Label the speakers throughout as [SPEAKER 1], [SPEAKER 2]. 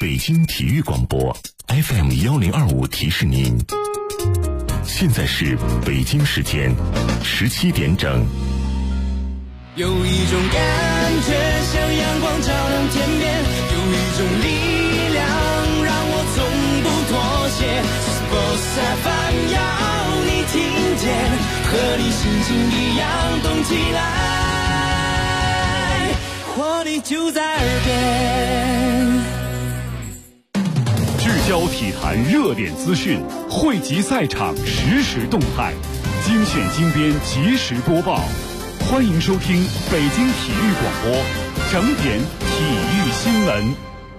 [SPEAKER 1] 北京体育广播 FM1025提示您，现在是北京时间17点整。
[SPEAKER 2] 有一种感觉像阳光照亮天边，有一种力量让我从不妥协。Sports FM 要你听见，和你心情一样动起来，活力就在耳边。
[SPEAKER 3] 聚焦体坛热点资讯，汇集赛场实时动态，精选精编及时播报。欢迎收听北京体育广播整点体育新闻。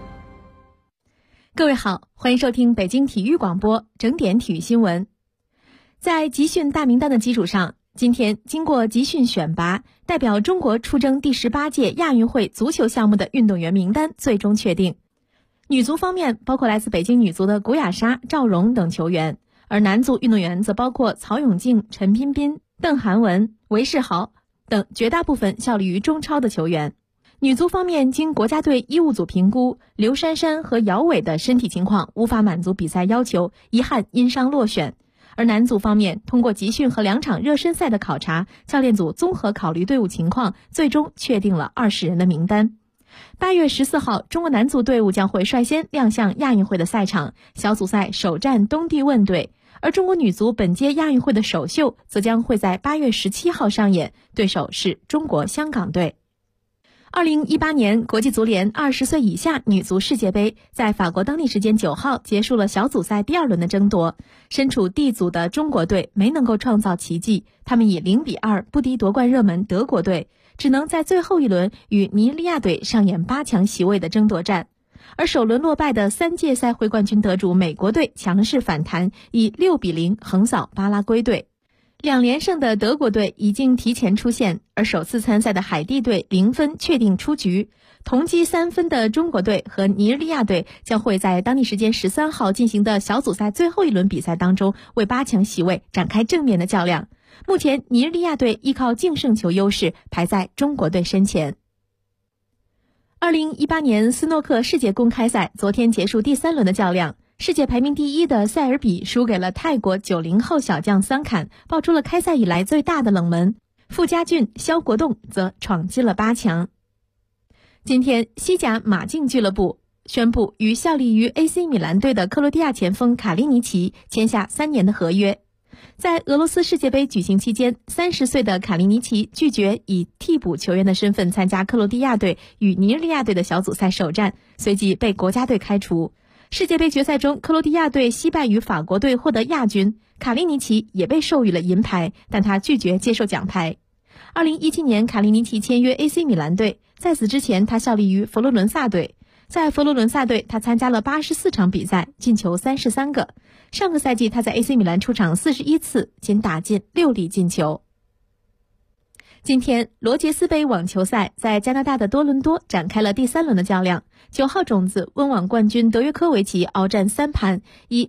[SPEAKER 4] 各位好，欢迎收听北京体育广播整点体育新闻。在集训大名单的基础上，今天经过集训选拔，代表中国出征第18届亚运会足球项目的运动员名单最终确定。女足方面包括来自北京女足的古雅莎、赵蓉等球员，而男足运动员则包括曹永静、陈彬彬、邓涵文、韦世豪等绝大部分效力于中超的球员。女足方面，经国家队医务组评估，刘珊珊和姚伟的身体情况无法满足比赛要求，遗憾因伤落选。而男足方面，通过集训和2场热身赛的考察，教练组综合考虑队伍情况，最终确定了20人的名单。8月14号，中国男足队伍将会率先亮相亚运会的赛场，小组赛首战东帝汶队。而中国女足本届亚运会的首秀则将会在8月17号上演，对手是中国香港队。2018年国际足联20岁以下女足世界杯在法国当地时间9号结束了小组赛第2轮的争夺。身处 D 组的中国队没能够创造奇迹，他们以0-2不敌夺冠热门德国队，只能在最后一轮与尼日利亚队上演8强席位的争夺战。而首轮落败的3届赛会冠军得主美国队强势反弹，以6-0横扫巴拉圭队。2连胜的德国队已经提前出线，而首次参赛的海地队0分确定出局。同积3分的中国队和尼日利亚队将会在当地时间13号进行的小组赛最后一轮比赛当中，为8强席位展开正面的较量。目前尼日利亚队依靠净胜球优势排在中国队身前。2018年斯诺克世界公开赛昨天结束第3轮的较量，世界排名第1的塞尔比输给了泰国90后小将桑坎，爆出了开赛以来最大的冷门。傅家俊、肖国栋则闯进了8强。今天，西甲马竞俱乐部宣布与效力于 AC 米兰队的克罗地亚前锋卡利尼奇签下3年的合约。在俄罗斯世界杯举行期间，30岁的卡利尼奇拒绝以替补球员的身份参加克罗地亚队与尼日利亚队的小组赛首战，随即被国家队开除。世界杯决赛中，克罗地亚队惜败于法国队获得亚军，卡利尼奇也被授予了银牌，但他拒绝接受奖牌。2017年，卡利尼奇签约 AC 米兰队，在此之前他效力于佛罗伦萨队。在佛罗伦萨队，他参加了84场比赛，进球33个。上个赛季他在 AC 米兰出场41次，仅打进6粒进球。今天，罗杰斯杯网球赛在加拿大的多伦多展开了第3轮的较量。9号种子温网冠军德约科维奇鏖战3盘，以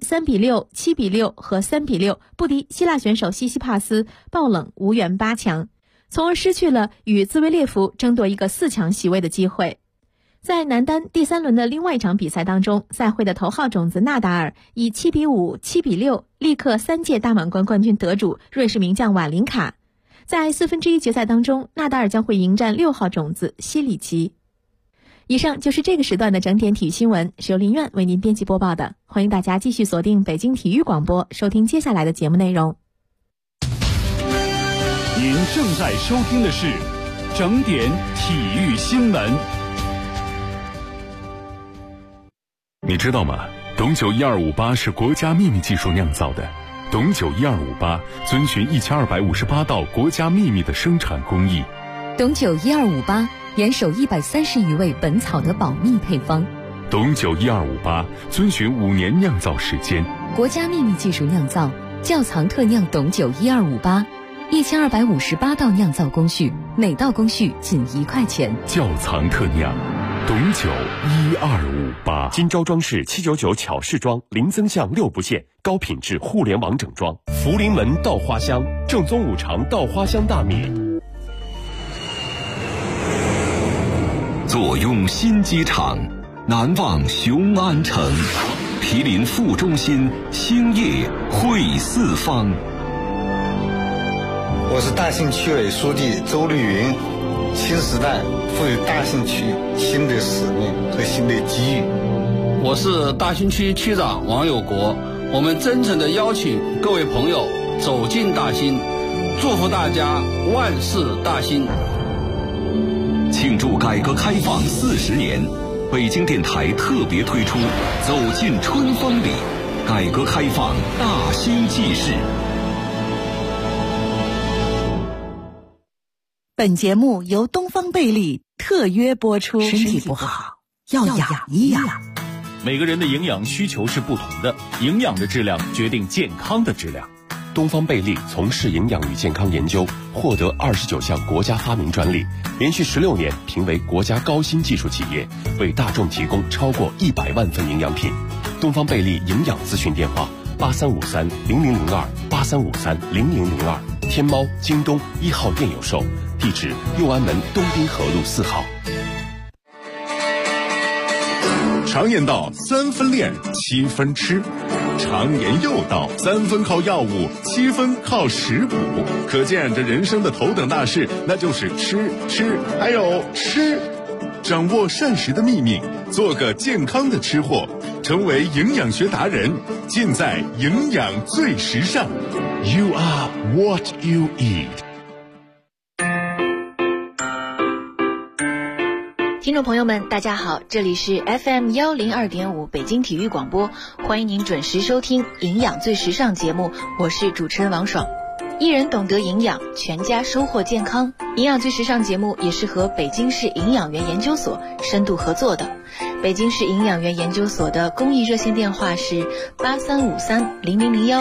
[SPEAKER 4] 3-6、7-6和3-6不敌希腊选手西西帕斯，爆冷无缘8强，从而失去了与兹维列夫争夺一个4强席位的机会。在男单第3轮的另外一场比赛当中，赛会的头号种子纳达尔以7-5、7-6力克3届大满贯冠军得主瑞士名将瓦林卡。在1/4决赛当中，纳达尔将会迎战6号种子西里奇。以上就是这个时段的整点体育新闻，是由林苑为您编辑播报的。欢迎大家继续锁定北京体育广播，收听接下来的节目内容。
[SPEAKER 3] 您正在收听的是整点体育新闻。
[SPEAKER 1] 你知道吗？董酒1258是国家秘密技术酿造的。董酒1258遵循1258道国家秘密的生产工艺。
[SPEAKER 5] 董酒1258严守130余味本草的保密配方。
[SPEAKER 1] 董酒1258遵循5年酿造时间，
[SPEAKER 5] 国家秘密技术酿造，窖藏特酿董酒1258，1258道酿造工序，每道工序仅1块钱。
[SPEAKER 1] 窖藏特酿董酒1258。
[SPEAKER 6] 金招装饰799巧饰装，零增项6不限，高品质互联网整装。福临门稻花香，正宗五常稻花香大米。
[SPEAKER 7] 坐拥新机场， 南望雄安城，毗邻副中心，兴业汇四方。
[SPEAKER 8] 我是大兴区委书记周绿云。新时代赋予大兴区新的使命和新的机遇。
[SPEAKER 9] 我是大兴区区长王有国。我们真诚地邀请各位朋友走进大兴，祝福大家万事大兴。
[SPEAKER 7] 庆祝改革开放40年，北京电台特别推出走进春风里，改革开放大兴记事。
[SPEAKER 10] 本节目由东方贝利特约播出。身体不好要养一养。
[SPEAKER 3] 每个人的营养需求是不同的，营养的质量决定健康的质量。
[SPEAKER 6] 东方贝利从事营养与健康研究，获得29项国家发明专利，连续16年评为国家高新技术企业，为大众提供超过100万份营养品。东方贝利营养咨询电话83530002，83530002，天猫、京东1号店有售，地址右安门东滨河路4号。
[SPEAKER 1] 常言道3分练7分吃，常言又道3分靠药物7分靠食补，可见这人生的头等大事那就是吃还有吃。掌握膳食的秘密，做个健康的吃货，成为营养学达人，尽在营养最时尚。 You are what you eat。
[SPEAKER 4] 听众朋友们大家好，这里是 FM 102.5北京体育广播，欢迎您准时收听营养最时尚节目，我是主持人王爽。一人懂得营养，全家收获健康。营养最时尚节目也是和北京市营养员研究所深度合作的。北京市营养员研究所的公益热线电话是83530001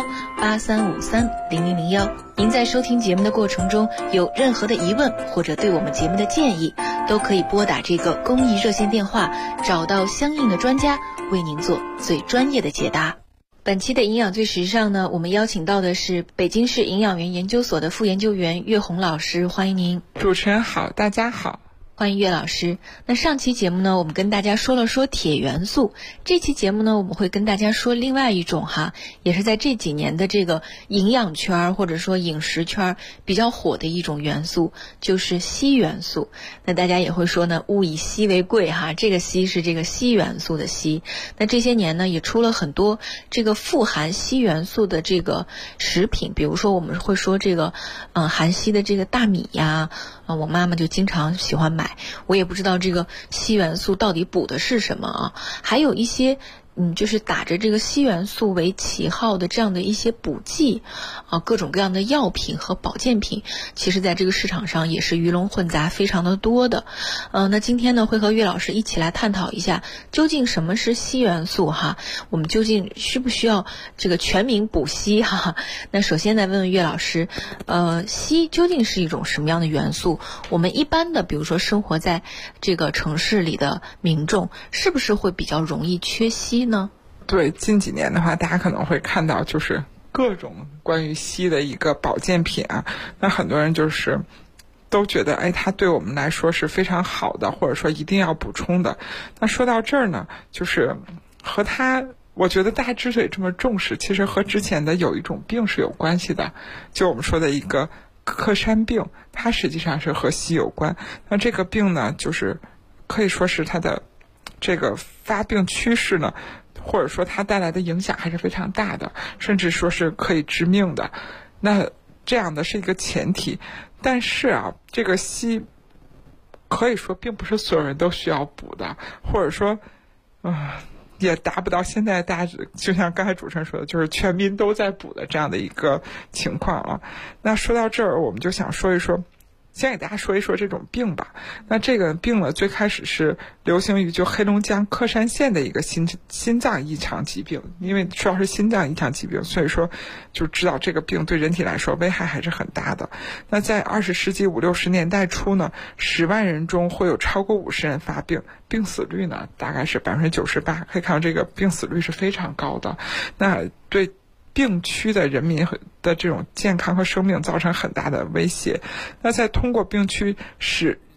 [SPEAKER 4] 83530001。您在收听节目的过程中有任何的疑问或者对我们节目的建议，都可以拨打这个公益热线电话，找到相应的专家为您做最专业的解答。本期的营养最时尚呢，我们邀请到的是北京市营养员研究所的副研究员岳红老师，欢迎您。
[SPEAKER 11] 主持人好，大家好。
[SPEAKER 4] 欢迎岳老师。那上期节目呢，我们跟大家说了说铁元素，这期节目呢，我们会跟大家说另外一种也是在这几年的这个营养圈或者说饮食圈比较火的一种元素，就是硒元素。那大家也会说呢，物以稀为贵这个硒是这个硒元素的硒。那这些年呢，也出了很多这个富含硒元素的这个食品，比如说我们会说这个含硒的这个大米呀，我妈妈就经常喜欢买，我也不知道这个硒元素到底补的是什么还有一些就是打着这个硒元素为旗号的这样的一些补剂各种各样的药品和保健品，其实在这个市场上也是鱼龙混杂非常的多的。那今天呢，会和岳老师一起来探讨一下，究竟什么是硒元素我们究竟需不需要这个全民补硒那首先来问问岳老师，硒究竟是一种什么样的元素？我们一般的比如说生活在这个城市里的民众，是不是会比较容易缺硒呢？
[SPEAKER 11] 对，近几年的话，大家可能会看到就是各种关于硒的一个保健品那很多人就是都觉得它对我们来说是非常好的，或者说一定要补充的。那说到这儿呢，就是和我觉得大家之所以这么重视，其实和之前的有一种病是有关系的，就我们说的一个克山病，它实际上是和硒有关。那这个病呢，就是可以说是它的这个发病趋势呢，或者说它带来的影响还是非常大的，甚至说是可以致命的。那这样的是一个前提，但是这个硒可以说并不是所有人都需要补的，或者说也达不到现在大家就像刚才主持人说的，就是全民都在补的这样的一个情况那说到这儿，我们就想说一说，先给大家说一说这种病吧。那这个病呢，最开始是流行于就黑龙江克山县的一个心脏异常疾病，因为主要是心脏异常疾病，所以说就知道这个病对人体来说危害还是很大的。那在20世纪50、60年代初呢，10万人中会有超过50人发病，病死率呢大概是98%，可以看到这个病死率是非常高的。那对病区的人民的这种健康和生命造成很大的威胁。那在通过病区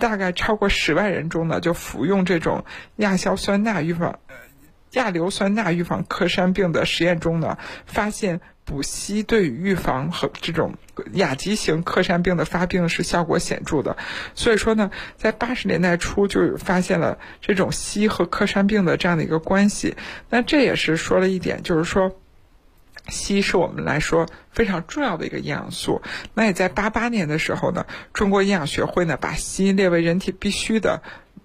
[SPEAKER 11] 大概超过10万人中呢，就服用这种亚硫酸钠预防克山病的实验中呢，发现补硒对于预防和这种亚急型克山病的发病是效果显著的。所以说呢，在80年代初就发现了这种硒和克山病的这样的一个关系。那这也是说了一点，就是说硒是我们来说非常重要的一个营养素。那也在88年的时候呢，中国营养学会呢把硒列为人体必须的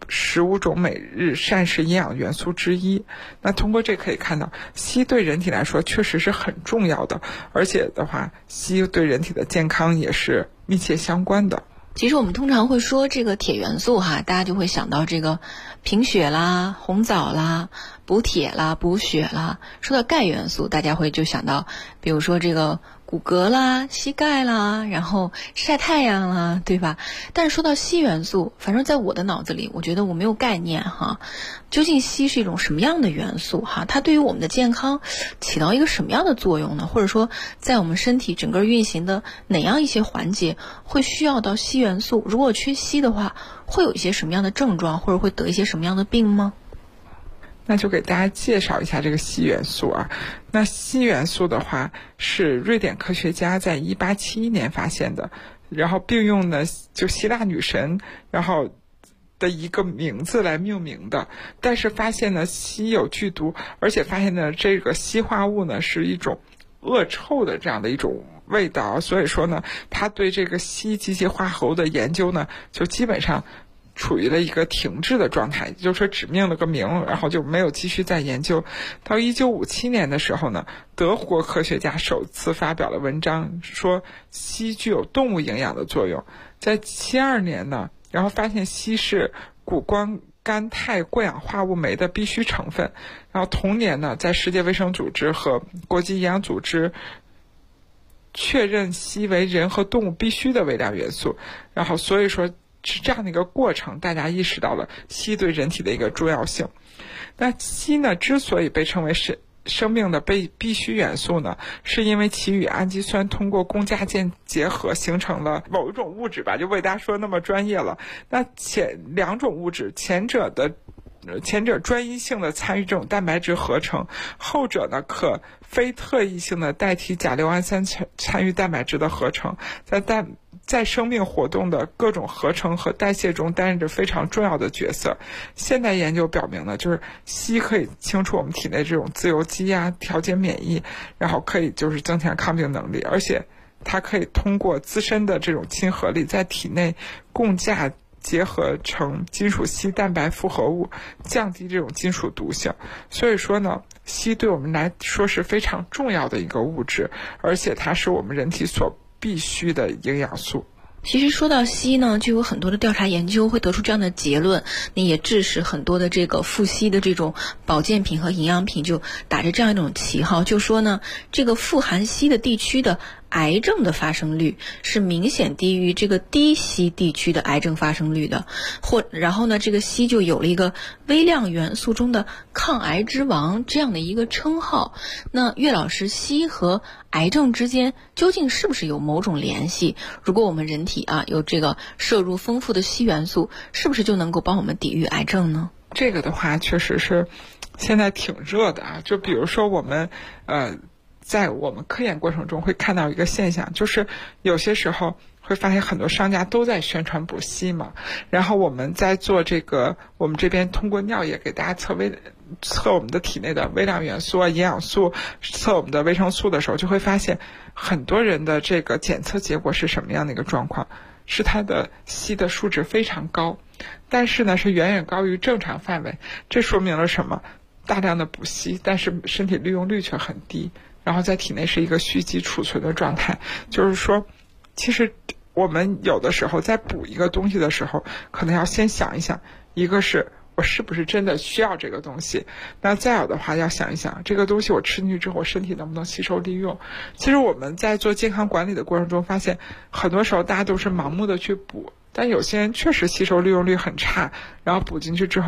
[SPEAKER 11] 15种每日膳食营养元素之一。那通过这可以看到，硒对人体来说确实是很重要的，而且的话，硒对人体的健康也是密切相关的。
[SPEAKER 12] 其实我们通常会说这个铁元素哈，大家就会想到这个贫血啦、红枣啦、补铁啦、补血啦。说到钙元素，大家会就想到比如说这个骨骼啦、膝盖啦，然后晒太阳啦，对吧？但是说到硒元素，反正在我的脑子里，我觉得我没有概念哈。究竟硒是一种什么样的元素哈？它对于我们的健康起到一个什么样的作用呢？或者说在我们身体整个运行的哪样一些环节会需要到硒元素？如果缺硒的话，会有一些什么样的症状，或者会得一些什么样的病吗？
[SPEAKER 11] 那就给大家介绍一下这个硒元素啊。那硒元素的话，是瑞典科学家在1871年发现的，然后并用呢就希腊女神然后的一个名字来命名的。但是发现呢硒有剧毒，而且发现呢这个硒化物呢是一种恶臭的这样的一种味道，所以说呢他对这个硒机械化合物的研究呢就基本上处于了一个停滞的状态，也就是说只命了个名，然后就没有继续再研究。到1957年的时候呢，德国科学家首次发表了文章，说硒具有动物营养的作用。在72年呢，然后发现硒是谷胱甘肽过氧化物酶的必需成分。然后同年呢，在世界卫生组织和国际营养组织确认硒为人和动物必须的微量元素。然后所以说是这样的一个过程，大家意识到了硒对人体的一个重要性。那硒呢，之所以被称为是生命的必需元素呢，是因为其与氨基酸通过共价键结合形成了某一种物质吧，就为大家说那么专业了。那两种物质，前者专一性的参与这种蛋白质合成，后者呢可非特异性的代替甲硫胺三参与蛋白质的合成，在生命活动的各种合成和代谢中担任着非常重要的角色。现代研究表明呢，就是硒可以清除我们体内这种自由基啊，调节免疫，然后可以就是增强抗病能力，而且它可以通过自身的这种亲和力在体内共价结合成金属硒蛋白复合物，降低这种金属毒性。所以说呢，硒对我们来说是非常重要的一个物质，而且它是我们人体所必须的营养素。
[SPEAKER 12] 其实说到硒呢，就有很多的调查研究会得出这样的结论，你也致使很多的这个富硒的这种保健品和营养品就打着这样一种旗号，就说呢，这个富含硒的地区的癌症的发生率是明显低于这个低硒地区的癌症发生率的，然后呢，这个硒就有了一个微量元素中的抗癌之王这样的一个称号。那岳老师，硒和癌症之间究竟是不是有某种联系？如果我们人体有这个摄入丰富的硒元素，是不是就能够帮我们抵御癌症呢？
[SPEAKER 11] 这个的话确实是现在挺热的啊。就比如说我们在我们科研过程中会看到一个现象，就是有些时候会发现很多商家都在宣传补硒嘛，然后我们在做这个，我们这边通过尿液给大家测我们的体内的微量元素啊、营养素，测我们的维生素的时候，就会发现很多人的这个检测结果是什么样的一个状况，是它的硒的数值非常高，但是呢是远远高于正常范围。这说明了什么？大量的补硒，但是身体利用率却很低，然后在体内是一个蓄积储存的状态。就是说其实我们有的时候在补一个东西的时候，可能要先想一想，一个是我是不是真的需要这个东西，那再有的话要想一想，这个东西我吃进去之后，我身体能不能吸收利用。其实我们在做健康管理的过程中发现，很多时候大家都是盲目的去补，但有些人确实吸收利用率很差，然后补进去之后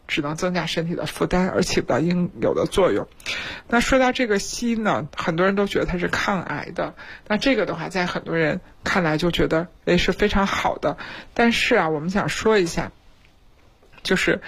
[SPEAKER 11] 只能增加身体的负担，而起不到应有的作用。那说到这个硒呢，很多人都觉得它是抗癌的，那这个的话在很多人看来就觉得是非常好的。但是啊，我们想说一下，就是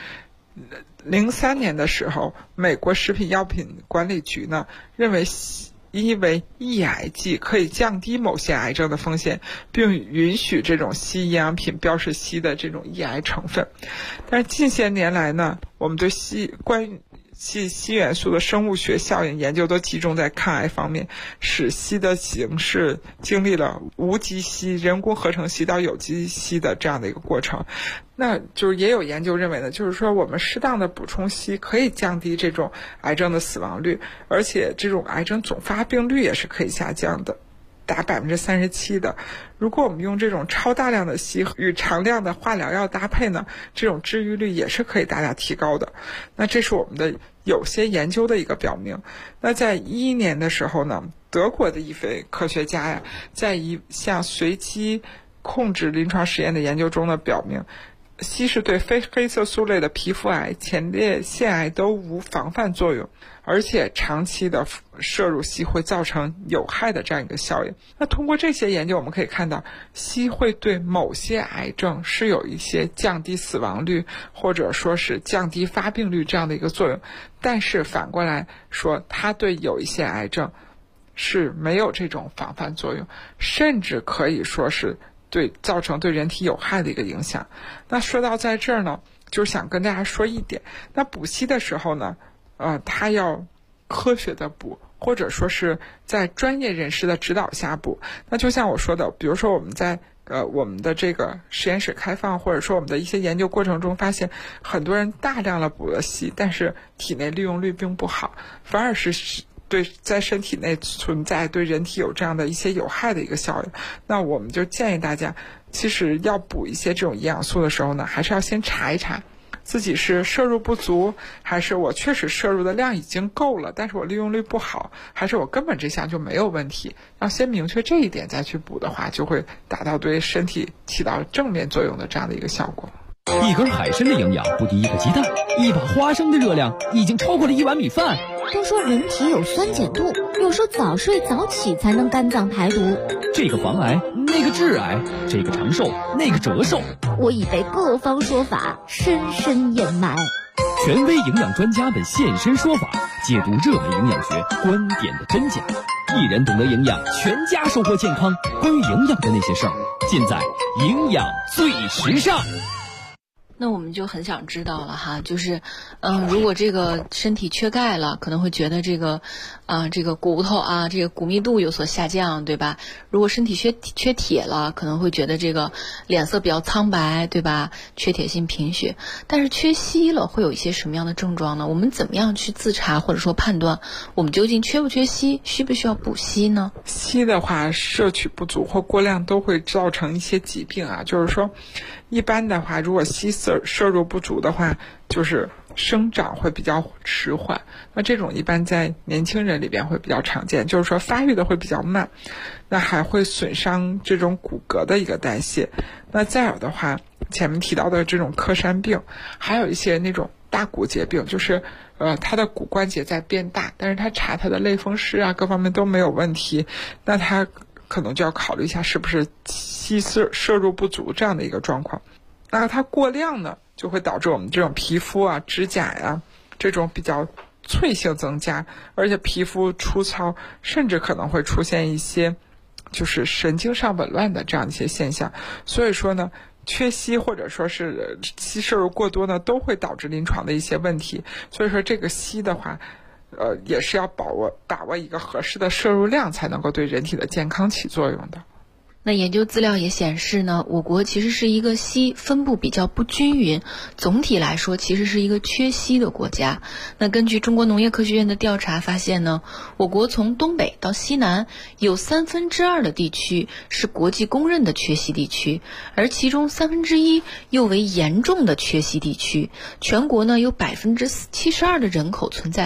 [SPEAKER 11] 03年的时候，美国食品药品管理局呢认为硒为抑癌剂，可以降低某些癌症的风险，并允许这种硒营养品标示硒的这种抑癌成分。但是近些年来呢，我们对关于硒元素的生物学效应研究都集中在抗癌方面，使硒的形式经历了无机硒、人工合成硒到有机硒的这样的一个过程。那就是也有研究认为呢，就是说我们适当的补充硒可以降低这种癌症的死亡率，而且这种癌症总发病率也是可以下降的，达37%的。如果我们用这种超大量的硒与常量的化疗药搭配呢，这种治愈率也是可以大大提高的。那这是我们的有些研究的一个表明。那在2011年的时候呢，德国的一位科学家呀，在一项随机控制临床实验的研究中呢，表明硒是对非黑色素类的皮肤癌、前列腺癌都无防范作用，而且长期的摄入硒会造成有害的这样一个效应。那通过这些研究，我们可以看到硒会对某些癌症是有一些降低死亡率或者说是降低发病率这样的一个作用，但是反过来说，它对有一些癌症是没有这种防范作用，甚至可以说是造成对人体有害的一个影响。那说到在这儿呢，就是想跟大家说一点，那补硒的时候呢，它要科学的补，或者说是在专业人士的指导下补。那就像我说的，比如说我们在我们的这个实验室开放，或者说我们的一些研究过程中发现，很多人大量的补了硒，但是体内利用率并不好，反而是在身体内存在对人体有这样的一些有害的一个效应。那我们就建议大家，其实要补一些这种营养素的时候呢，还是要先查一查自己是摄入不足，还是我确实摄入的量已经够了，但是我利用率不好，还是我根本这项就没有问题。要先明确这一点再去补的话，就会达到对身体起到正面作用的这样的一个效果。
[SPEAKER 13] 一根海参的营养不敌一个鸡蛋，一把花生的热量已经超过了1碗米饭。
[SPEAKER 14] 都说人体有酸碱度，有时候早睡早起才能肝脏排毒。
[SPEAKER 13] 这个防癌，那个致癌，这个长寿，那个折寿。
[SPEAKER 14] 我已被各方说法深深掩埋。
[SPEAKER 13] 权威营养专家们现身说法，解读热门营养学观点的真假。一人懂得营养，全家收获健康。关于营养的那些事儿，尽在营养最时尚。
[SPEAKER 12] 那我们就很想知道了哈，就是如果这个身体缺钙了，可能会觉得这个骨头啊，这个骨密度有所下降，对吧？如果身体缺铁了，可能会觉得这个脸色比较苍白，对吧？缺铁性贫血。但是缺硒了会有一些什么样的症状呢？我们怎么样去自查或者说判断我们究竟缺不缺硒，需不需要补硒呢？
[SPEAKER 11] 硒的话，摄取不足或过量都会造成一些疾病啊，就是说一般的话，如果硒摄入不足的话，就是生长会比较迟缓。那这种一般在年轻人里边会比较常见，就是说发育的会比较慢，那还会损伤这种骨骼的一个代谢。那再有的话，前面提到的这种克山病，还有一些那种大骨节病，就是他的骨关节在变大，但是他查他的类风湿啊各方面都没有问题，那他可能就要考虑一下是不是硒摄入不足这样的一个状况。那它过量呢，就会导致我们这种皮肤啊、指甲呀这种比较脆性增加，而且皮肤粗糙，甚至可能会出现一些就是神经上紊乱的这样一些现象。所以说呢，缺硒或者说是硒摄入过多呢，都会导致临床的一些问题。所以说这个硒的话，也是要把握一个合适的摄入量，才能够对人体的健康起作用的。
[SPEAKER 12] 那研究资料也显示呢，我国其实是一个硒分布比较不均匀，总体来说其实是一个缺硒的国家。那根据中国农业科学院的调查发现呢，我国从东北到西南有2/3的地区是国际公认的缺硒地区，而其中1/3又为严重的缺硒地区。全国呢有72%的人口存在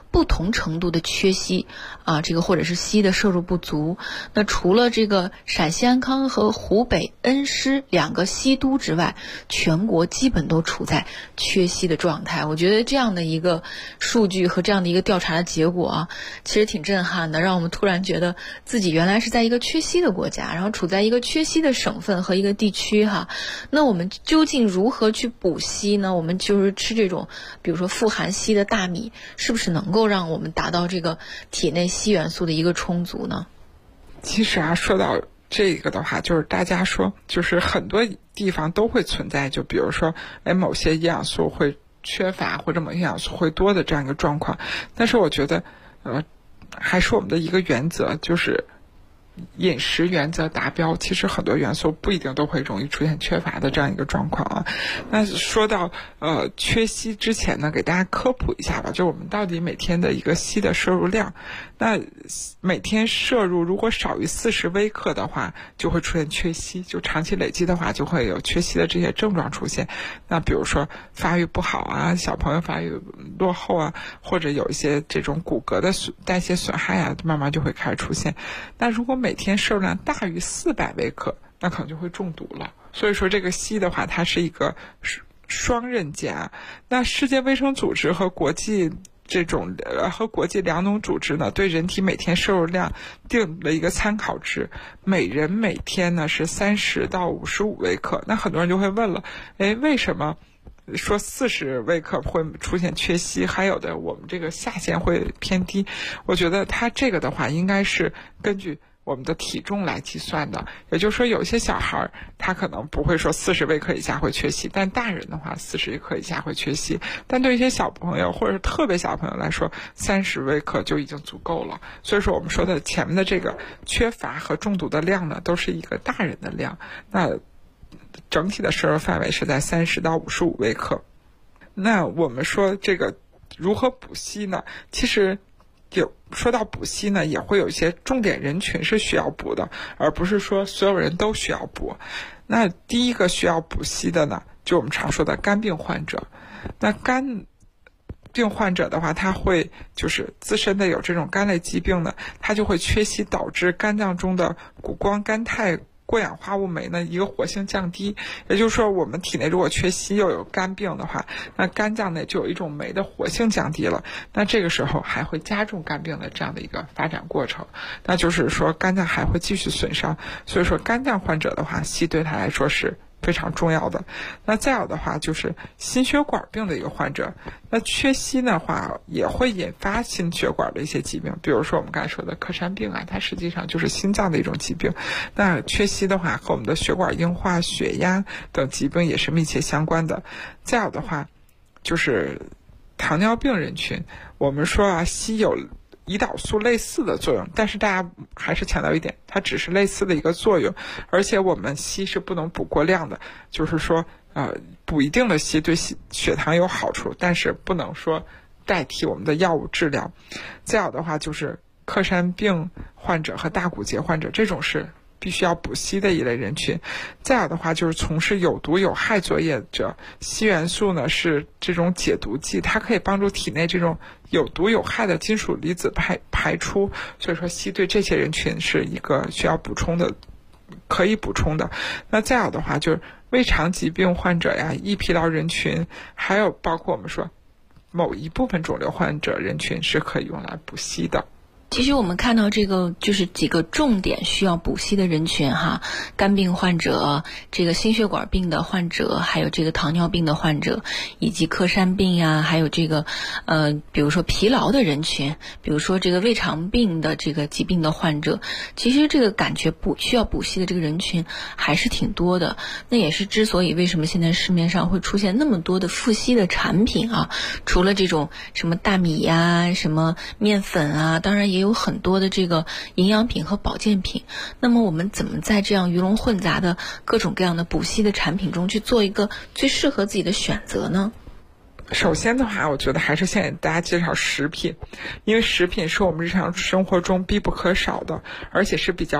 [SPEAKER 12] 不同程度的缺硒啊，这个或者是硒的摄入不足。那除了这个陕西安康和湖北恩施2个硒都之外，全国基本都处在缺硒的状态。我觉得这样的一个数据和这样的一个调查的结果啊，其实挺震撼的，让我们突然觉得自己原来是在一个缺硒的国家，然后处在一个缺硒的省份和一个地区哈。那我们究竟如何去补硒呢？我们就是吃这种比如说富含硒的大米，是不是能够让我们达到这个体内硒元素的一个充足呢？
[SPEAKER 11] 其实啊，说到这个的话，就是大家说，就是很多地方都会存在，就比如说，某些营养素会缺乏，或者某些营养素会多的这样一个状况。但是我觉得，还是我们的一个原则，就是饮食原则达标，其实很多元素不一定都会容易出现缺乏的这样一个状况啊。那说到缺硒之前呢，给大家科普一下吧，就我们到底每天的一个硒的摄入量。那每天摄入如果少于40微克的话，就会出现缺硒，就长期累积的话，就会有缺硒的这些症状出现。那比如说发育不好啊，小朋友发育落后啊，或者有一些这种骨骼的代谢损害啊，慢慢就会开始出现。那如果每天摄入量大于400微克，那可能就会中毒了。所以说这个硒的话，它是一个双刃剑啊。那世界卫生组织和国际粮农组织呢，对人体每天摄入量定了一个参考值，每人每天呢是30到55微克。那很多人就会问了，为什么说40微克会出现缺硒，还有的我们这个下限会偏低？我觉得它这个的话应该是根据我们的体重来计算的，也就是说有些小孩他可能不会说40微克以下会缺硒，但大人的话40微克以下会缺硒。但对一些小朋友或者是特别小朋友来说，30微克就已经足够了。所以说我们说的前面的这个缺乏和中毒的量呢，都是一个大人的量，那整体的摄入范围是在30到55微克。那我们说这个如何补硒呢？其实说到补硒呢，也会有一些重点人群是需要补的，而不是说所有人都需要补。那第一个需要补硒的呢，就我们常说的肝病患者。那肝病患者的话，他会就是自身的有这种肝类疾病呢，他就会缺硒，导致肝脏中的谷胱甘肽过氧化物酶呢一个活性降低。也就是说我们体内如果缺硒又有肝病的话，那肝脏内就有一种酶的活性降低了，那这个时候还会加重肝病的这样的一个发展过程，那就是说肝脏还会继续损伤。所以说肝脏患者的话，硒对他来说是非常重要的。那再有的话就是心血管病的一个患者，那缺硒的话也会引发心血管的一些疾病，比如说我们刚才说的克山病啊，它实际上就是心脏的一种疾病。那缺硒的话和我们的血管硬化、血压等疾病也是密切相关的。再有的话就是糖尿病人群，我们说啊，硒有胰岛素类似的作用，但是大家还是强调一点，它只是类似的一个作用，而且我们硒是不能补过量的，就是说补一定的硒对血糖有好处，但是不能说代替我们的药物治疗。再有的话就是克山病患者和大骨节患者，这种是必须要补硒的一类人群。再有的话就是从事有毒有害作业者，硒元素呢是这种解毒剂，它可以帮助体内这种有毒有害的金属离子排出，所以说硒对这些人群是一个需要补充的，可以补充的。那再有的话就是胃肠疾病患者呀、易疲劳人群，还有包括我们说某一部分肿瘤患者人群是可以用来补硒的。
[SPEAKER 12] 其实我们看到这个就是几个重点需要补硒的人群哈，肝病患者、这个心血管病的患者，还有这个糖尿病的患者，以及克山病呀，还有这个比如说疲劳的人群，比如说这个胃肠病的这个疾病的患者，其实这个感觉需要补硒的这个人群还是挺多的。那也是之所以为什么现在市面上会出现那么多的富硒的产品啊，除了这种什么大米呀、什么面粉啊，当然也有很多的这个营养品和保健品。那么我们怎么在这样鱼龙混杂的各种各样的补硒的产品中去做一个最适合自己的选择呢？
[SPEAKER 11] 首先的话，我觉得还是先给大家介绍食品，因为食品是我们日常生活中必不可少的，而且是比较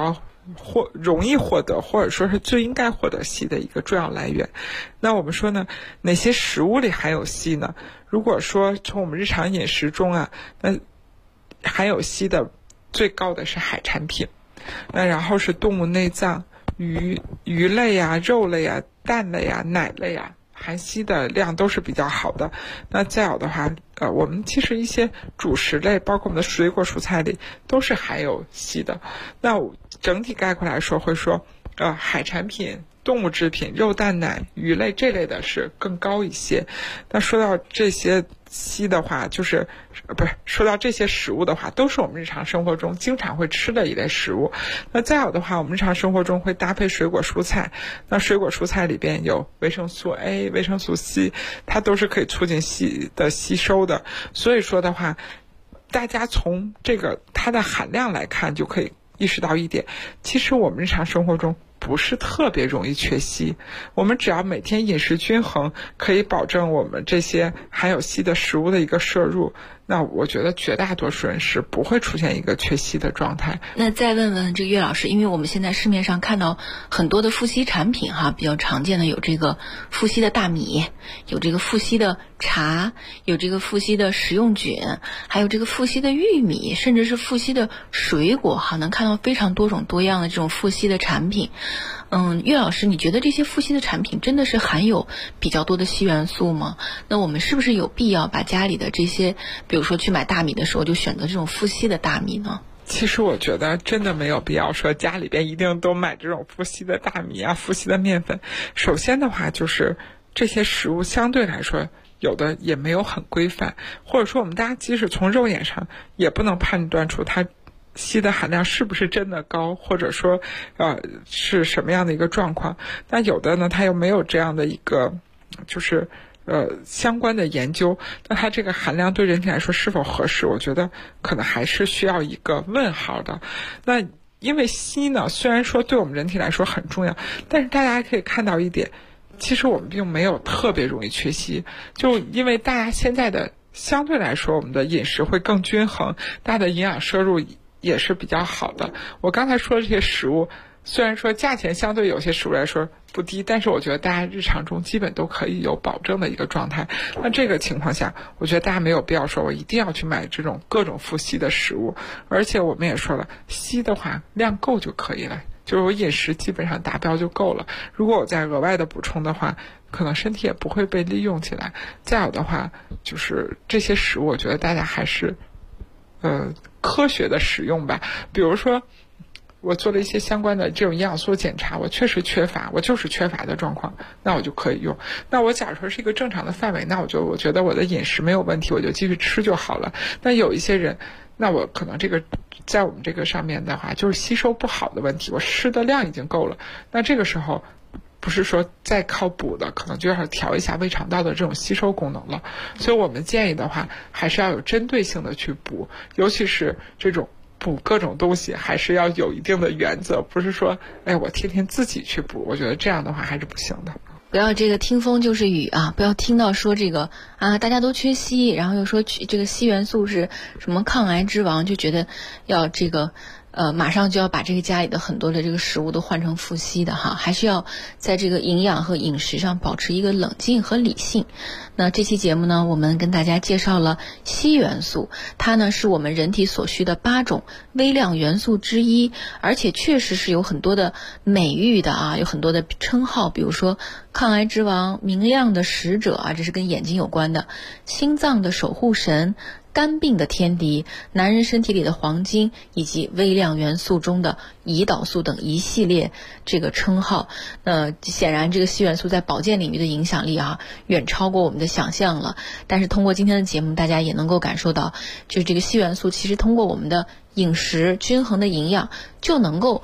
[SPEAKER 11] 容易获得，或者说是最应该获得硒的一个重要来源。那我们说呢，哪些食物里含有硒呢？如果说从我们日常饮食中啊，那含有硒的最高的是海产品，那然后是动物内脏、鱼类啊、肉类啊、蛋类啊、奶类啊，含硒的量都是比较好的。那再有的话，我们其实一些主食类，包括我们的水果蔬菜里都是含有硒的。那整体概括来说，会说海产品、动物制品、肉蛋奶、鱼类这类的是更高一些。那说到这些硒的话，说到这些食物的话，都是我们日常生活中经常会吃的一类食物。那再有的话，我们日常生活中会搭配水果蔬菜，那水果蔬菜里边有维生素 A、维生素 C， 它都是可以促进硒的吸收的。所以说的话，大家从这个它的含量来看，就可以意识到一点，其实我们日常生活中不是特别容易缺硒，我们只要每天饮食均衡，可以保证我们这些含有硒的食物的一个摄入，那我觉得绝大多数人是不会出现一个缺硒的状态。
[SPEAKER 12] 那再问问这个岳老师，因为我们现在市面上看到很多的富硒产品哈，比较常见的有这个富硒的大米，有这个富硒的茶，有这个富硒的食用菌，还有这个富硒的玉米，甚至是富硒的水果哈，能看到非常多种多样的这种富硒的产品。岳老师，你觉得这些富硒的产品真的是含有比较多的硒元素吗？那我们是不是有必要把家里的这些，比如说去买大米的时候就选择这种富硒的大米呢？
[SPEAKER 11] 其实我觉得真的没有必要说家里边一定都买这种富硒的大米啊、富硒的面粉。首先的话，就是这些食物相对来说有的也没有很规范，或者说我们大家即使从肉眼上也不能判断出它硒的含量是不是真的高，或者说是什么样的一个状况。那有的呢，它又没有这样的一个就是相关的研究，那它这个含量对人体来说是否合适，我觉得可能还是需要一个问号的。那因为硒呢，虽然说对我们人体来说很重要，但是大家可以看到一点，其实我们并没有特别容易缺硒，就因为大家现在的相对来说我们的饮食会更均衡，大家的营养摄入也是比较好的。我刚才说的这些食物，虽然说价钱相对有些食物来说不低，但是我觉得大家日常中基本都可以有保证的一个状态。那这个情况下，我觉得大家没有必要说我一定要去买这种各种富硒的食物。而且我们也说了，硒的话量够就可以了，就是我饮食基本上达标就够了。如果我再额外的补充的话，可能身体也不会被利用起来。再有的话，就是这些食物我觉得大家还是科学的使用吧。比如说我做了一些相关的这种营养素检查，我确实缺乏，我就是缺乏的状况，那我就可以用。那我假如说是一个正常的范围，那我觉得我的饮食没有问题，我就继续吃就好了。那有一些人，那我可能这个在我们这个上面的话，就是吸收不好的问题，我吃的量已经够了，那这个时候不是说再靠补的，可能就要调一下胃肠道的这种吸收功能了。所以我们建议的话，还是要有针对性的去补，尤其是这种补各种东西还是要有一定的原则，不是说我天天自己去补，我觉得这样的话还是不行的。
[SPEAKER 12] 不要这个听风就是雨啊！不要听到说这个大家都缺硒，然后又说这个硒元素是什么抗癌之王，就觉得要这个马上就要把这个家里的很多的这个食物都换成富硒的哈，还是要在这个营养和饮食上保持一个冷静和理性。那这期节目呢，我们跟大家介绍了硒元素，它呢是我们人体所需的8种微量元素之一，而且确实是有很多的美誉的有很多的称号，比如说抗癌之王、明亮的使者这是跟眼睛有关的，心脏的守护神、肝病的天敌、男人身体里的黄金，以及微量元素中的胰岛素等一系列这个称号。显然这个硒元素在保健领域的影响力远超过我们的想象了。但是通过今天的节目，大家也能够感受到，就是这个硒元素其实通过我们的饮食均衡的营养就能够